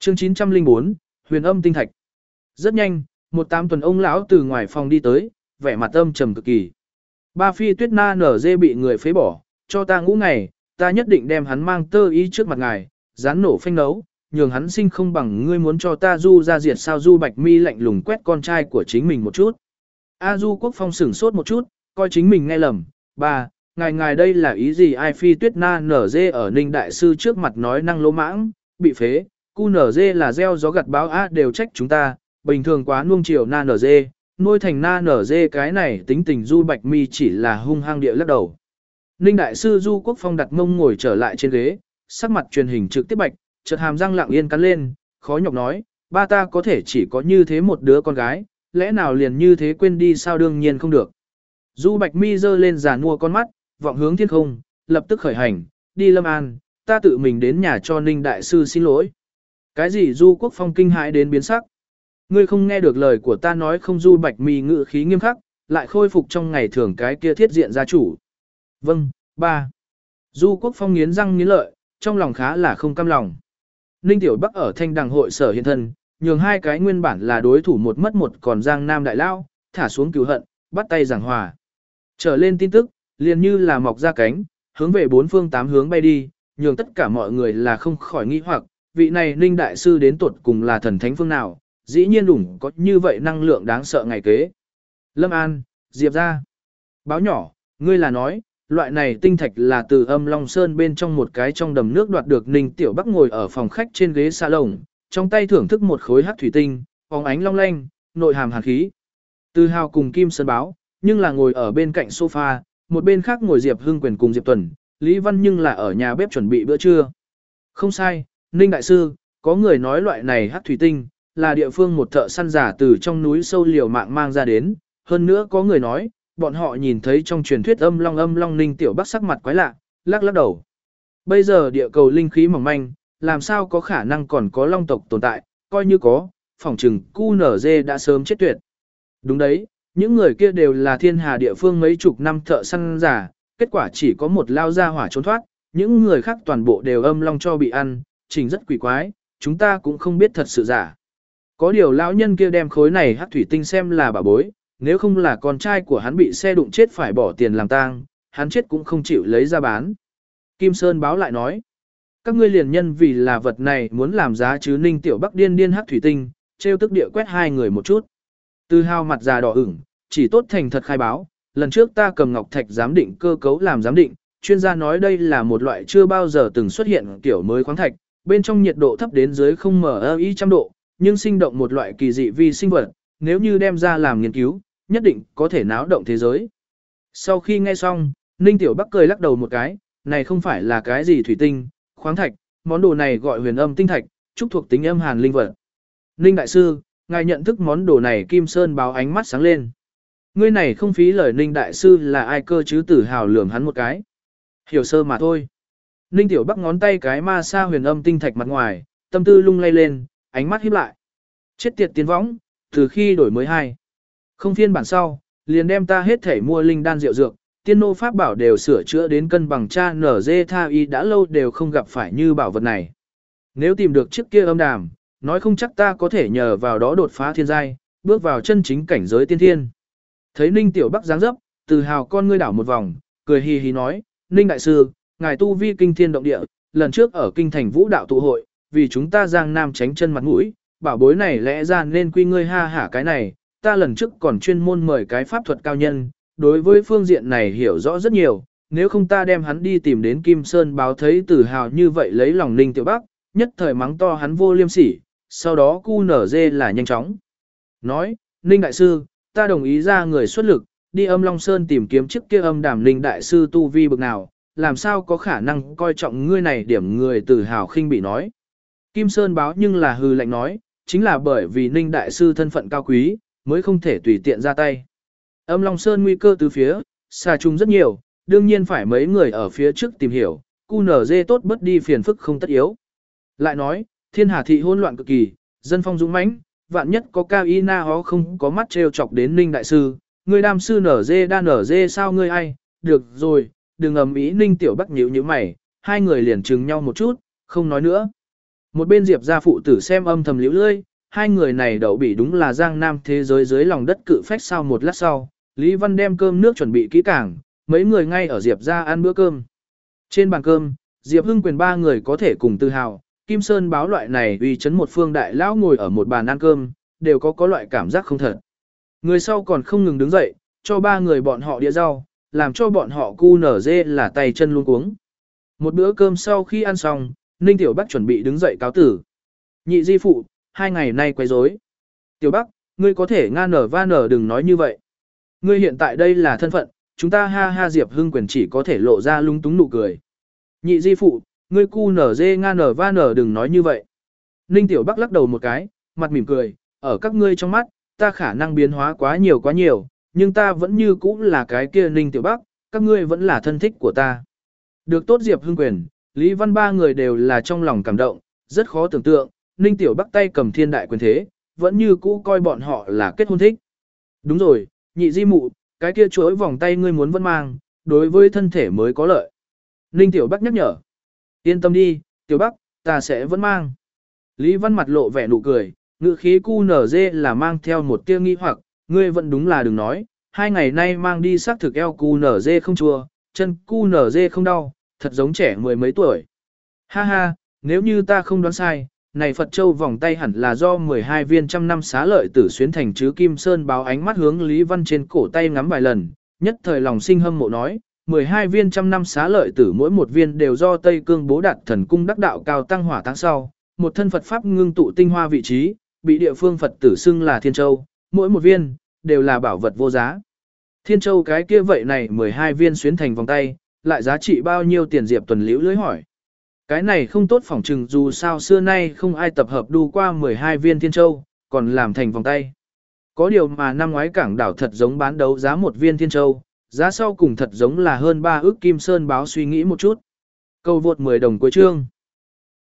Chương 904, Huyền Âm Tinh Thạch. Rất nhanh, một 8 tuần ông lão từ ngoài phòng đi tới, vẻ mặt âm trầm cực kỳ. Ba phi tuyết na nở dê bị người phế bỏ, cho ta ngũ ngày, ta nhất định đem hắn mang tơ y trước mặt ngài, rán nổ phanh nấu, nhường hắn sinh không bằng ngươi muốn cho ta Du ra diệt sao. Du Bạch Mi lạnh lùng quét con trai của chính mình một chút. A Du Quốc Phong sửng sốt một chút, coi chính mình nghe lầm. Ba, ngài đây là ý gì? Ai phi tuyết na nở dê ở Ninh Đại Sư trước mặt nói năng lỗ mãng, bị phế, cu nở dê là gieo gió gặt bão á đều trách chúng ta, bình thường quá nuông chiều na nở dê, nuôi thành na nở dê cái này tính tình. Du Bạch Mi chỉ là hung hăng địa lắc đầu. Ninh Đại Sư Du Quốc Phong đặt mông ngồi trở lại trên ghế, sắc mặt truyền hình trực tiếp bạch, chợt hàm răng lặng yên cắn lên, khó nhọc nói, ba ta có thể chỉ có như thế một đứa con gái, lẽ nào liền như thế quên đi sao? Đương nhiên không được. Du Bạch Mi giơ lên giàn mua con mắt, vọng hướng thiên không, lập tức khởi hành, đi Lâm An, ta tự mình đến nhà cho Ninh Đại Sư xin lỗi. Cái gì? Du Quốc Phong kinh hãi đến biến sắc. Ngươi không nghe được lời của ta nói không? Du Bạch Mi ngữ khí nghiêm khắc, lại khôi phục trong ngày thường cái kia thiết diện gia chủ. Vâng, ba. Du Quốc Phong nghiến răng nghiến lợi, trong lòng khá là không cam lòng. Ninh Tiểu Bắc ở Thanh Đằng hội sở hiện thân, nhường hai cái nguyên bản là đối thủ một mất một còn Giang Nam đại lao, thả xuống cừu hận, bắt tay giảng hòa. Trở lên tin tức, liền như là mọc ra cánh, hướng về bốn phương tám hướng bay đi, nhường tất cả mọi người là không khỏi nghi hoặc, vị này Ninh Đại Sư đến tuột cùng là thần thánh phương nào, dĩ nhiên đủng có như vậy năng lượng đáng sợ ngày kế. Lâm An, Diệp ra. Báo nhỏ, ngươi là nói, loại này tinh thạch là từ Âm Long Sơn bên trong một cái trong đầm nước đoạt được. Ninh Tiểu Bắc ngồi ở phòng khách trên ghế salon, trong tay thưởng thức một khối hắc thủy tinh, phóng ánh long lanh, nội hàm hàn khí. Từ Hào cùng Kim Sơn báo, nhưng là ngồi ở bên cạnh sofa, một bên khác ngồi Diệp Hưng Quyền cùng Diệp Tuần, Lý Văn nhưng là ở nhà bếp chuẩn bị bữa trưa. Không sai, Ninh Đại Sư, có người nói loại này hắc thủy tinh, là địa phương một thợ săn giả từ trong núi sâu liều mạng mang ra đến, hơn nữa có người nói, bọn họ nhìn thấy trong truyền thuyết âm long. Ninh Tiểu Bắc sắc mặt quái lạ, lắc đầu. Bây giờ địa cầu linh khí mỏng manh, làm sao có khả năng còn có long tộc tồn tại, coi như có, phỏng chừng QNZ đã sớm chết tuyệt. Đúng đấy, những người kia đều là thiên hà địa phương mấy chục năm thợ săn giả, kết quả chỉ có một lao ra hỏa trốn thoát, những người khác toàn bộ đều âm long cho bị ăn, trình rất quỷ quái, chúng ta cũng không biết thật sự giả. Có điều lão nhân kia đem khối này hắc thủy tinh xem là bảo bối, nếu không là con trai của hắn bị xe đụng chết phải bỏ tiền làm tang, hắn chết cũng không chịu lấy ra bán. Kim Sơn báo lại nói, các ngươi liền nhân vì là vật này muốn làm giá chứ. Ninh Tiểu Bắc điên hắc thủy tinh, trêu tức địa quét hai người một chút. Từ Hào mặt già đỏ ửng, chỉ tốt thành thật khai báo, lần trước ta cầm ngọc thạch giám định cơ cấu làm giám định, chuyên gia nói đây là một loại chưa bao giờ từng xuất hiện kiểu mới khoáng thạch, bên trong nhiệt độ thấp đến dưới 0°C, nhưng sinh động một loại kỳ dị vi sinh vật, nếu như đem ra làm nghiên cứu, nhất định có thể náo động thế giới. Sau khi nghe xong, Ninh Tiểu Bắc cười lắc đầu một cái, này không phải là cái gì thủy tinh, khoáng thạch, món đồ này gọi huyền âm tinh thạch, trúc thuộc tính âm hàn linh vật. Ninh Đại Sư, ngài nhận thức món đồ này? Kim Sơn báo ánh mắt sáng lên. Ngươi này không phí lời. Ninh Đại Sư là ai cơ chứ? Tử Hào lườm hắn một cái. Hiểu sơ mà thôi. Ninh Tiểu Bắc ngón tay cái ma sa huyền âm tinh thạch mặt ngoài, tâm tư lung lay lên, ánh mắt híp lại. Chết tiệt tiến võng, từ khi đổi mới 2. Không phiên bản sau, liền đem ta hết thể mua linh đan rượu dược, tiên nô pháp bảo đều sửa chữa đến cân bằng cha nở dê tha y đã lâu đều không gặp phải như bảo vật này. Nếu tìm được chiếc kia âm đàm, nói không chắc ta có thể nhờ vào đó đột phá thiên giai, bước vào chân chính cảnh giới tiên thiên. Thấy Ninh Tiểu Bắc dáng dấp, Từ Hào con ngươi đảo một vòng, cười hì hì nói, Ninh Đại Sư, ngài tu vi kinh thiên động địa, lần trước ở kinh thành vũ đạo tụ hội, vì chúng ta Giang Nam tránh chân mặt mũi, bảo bối này lẽ ra nên quy ngươi ha hả cái này, ta lần trước còn chuyên môn mời cái pháp thuật cao nhân, đối với phương diện này hiểu rõ rất nhiều, nếu không ta đem hắn đi tìm đến Kim Sơn báo. Thấy Tử Hào như vậy lấy lòng Ninh Tiểu Bắc, nhất thời mắng to hắn vô liêm sỉ, sau đó cu nở dê là nhanh chóng. Nói, Ninh Đại Sư, ta đồng ý ra người xuất lực, đi Âm Long Sơn tìm kiếm chiếc kia âm đàm. Ninh Đại Sư tu vi bực nào, làm sao có khả năng coi trọng ngươi này điểm người. Tử Hào khinh bị nói. Kim Sơn báo nhưng là hư lạnh nói, chính là bởi vì Ninh Đại Sư thân phận cao quý, mới không thể tùy tiện ra tay. Âm Long Sơn nguy cơ từ phía, xà trùng rất nhiều, đương nhiên phải mấy người ở phía trước tìm hiểu, QNZ tốt bất đi phiền phức không tất yếu. Lại nói, thiên hà thị hỗn loạn cực kỳ, dân phong dũng mãnh, vạn nhất có cao y na hó không có mắt trêu chọc đến Ninh Đại Sư, người đam sư nở dê đa nở dê sao ngươi ai, được rồi, đừng ầm ĩ. Ninh Tiểu Bắc nhíu nhíu mày, hai người liền chừng nhau một chút, không nói nữa. Một bên Diệp gia phụ tử xem âm thầm liễu lưỡi, hai người này đậu bị đúng là giang nam thế giới dưới lòng đất cự phách. Sau một lát sau, Lý Văn đem cơm nước chuẩn bị kỹ càng, mấy người ngay ở Diệp gia ăn bữa cơm. Trên bàn cơm, Diệp Hưng Quyền ba người có thể cùng tự hào, Kim Sơn báo loại này uy chấn một phương đại lão ngồi ở một bàn ăn cơm, đều có loại cảm giác không thật. Người sau còn không ngừng đứng dậy, cho ba người bọn họ đĩa rau, làm cho bọn họ cu nở dê là tay chân luôn cuống. Một bữa cơm sau khi ăn xong, Ninh Tiểu Bắc chuẩn bị đứng dậy cáo tử. Nhị di phụ, 2 ngày nay quấy rối. Tiểu Bắc, ngươi có thể nga nở va nở đừng nói như vậy. Ngươi hiện tại đây là thân phận, chúng ta ha ha Diệp Hưng Quyền chỉ có thể lộ ra lung túng nụ cười. Nhị di phụ, ngươi cu nở dê nga nở va nở đừng nói như vậy. Ninh Tiểu Bắc lắc đầu một cái, mặt mỉm cười, ở các ngươi trong mắt, ta khả năng biến hóa quá nhiều, nhưng ta vẫn như cũ là cái kia Ninh Tiểu Bắc, các ngươi vẫn là thân thích của ta. Được tốt Diệp Hưng Quyền, Lý Văn ba người đều là trong lòng cảm động, rất khó tưởng tượng, Ninh Tiểu Bắc tay cầm thiên đại quyền thế, vẫn như cũ coi bọn họ là kết hôn thích. Đúng rồi, nhị di mụ, cái kia chuỗi vòng tay ngươi muốn vẫn mang, đối với thân thể mới có lợi. Ninh Tiểu Bắc nhắc nhở. Yên tâm đi, Tiểu Bắc, ta sẽ vẫn mang. Lý Văn mặt lộ vẻ nụ cười, ngữ khí cu nở dê là mang theo một tia nghi hoặc, ngươi vẫn đúng là đừng nói, 2 ngày nay mang đi xác thực eo cu nở dê không chua, chân cu nở dê không đau, thật giống trẻ 10 mấy tuổi. Ha ha, nếu như ta không đoán sai, này Phật Châu vòng tay hẳn là do 12 viên trăm năm xá lợi tử xuyến thành chứ Kim Sơn báo ánh mắt hướng Lý Văn trên cổ tay ngắm vài lần, nhất thời lòng sinh hâm mộ nói, 12 viên trăm năm xá lợi tử mỗi một viên đều do Tây Cương Bố Đạt Thần Cung đắc đạo cao tăng hỏa tháng sau, một thân Phật Pháp ngưng tụ tinh hoa vị trí, bị địa phương Phật tử xưng là Thiên Châu, mỗi một viên, đều là bảo vật vô giá. Thiên Châu cái kia vậy này 12 viên xuyến thành vòng tay, lại giá trị bao nhiêu tiền Diệp Tuần liễu lưới hỏi. Cái này không tốt phỏng trừng dù sao xưa nay không ai tập hợp đu qua 12 viên Thiên Châu, còn làm thành vòng tay. Có điều mà năm ngoái cảng đảo thật giống bán đấu giá một viên Thiên Châu, giá sau cùng thật giống là hơn 3 ức Kim Sơn báo suy nghĩ một chút. Câu vượt 10 đồng cuối chương.